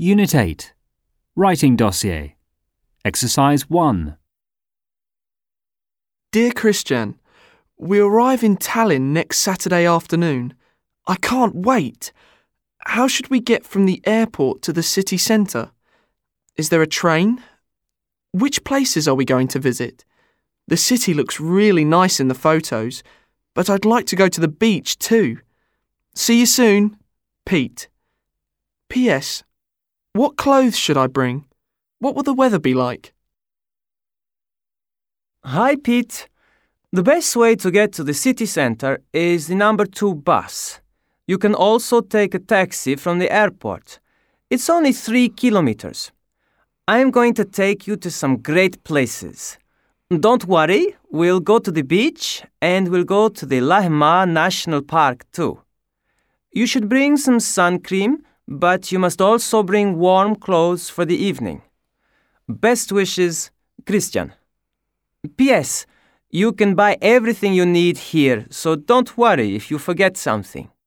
Unit 8. Writing Dossier. Exercise 1. Dear Christian, we arrive in Tallinn next Saturday afternoon. I can't wait. How should we get from the airport to the city centre? Is there a train? Which places are we going to visit? The city looks really nice in the photos, but I'd like to go to the beach too. See you soon, Pete. P.S. What clothes should I bring? What will the weather be like? Hi, Pete. The best way to get to the city centre is the number 2 bus. You can also take a taxi from the airport. It's only 3 kilometers. I'm going to take you to some great places. Don't worry, we'll go to the beach and we'll go to the Lahemaa National Park too. You should bring some sun cream, but you must also bring warm clothes for the evening. Best wishes, Christian. P.S. You can buy everything you need here, so don't worry if you forget something.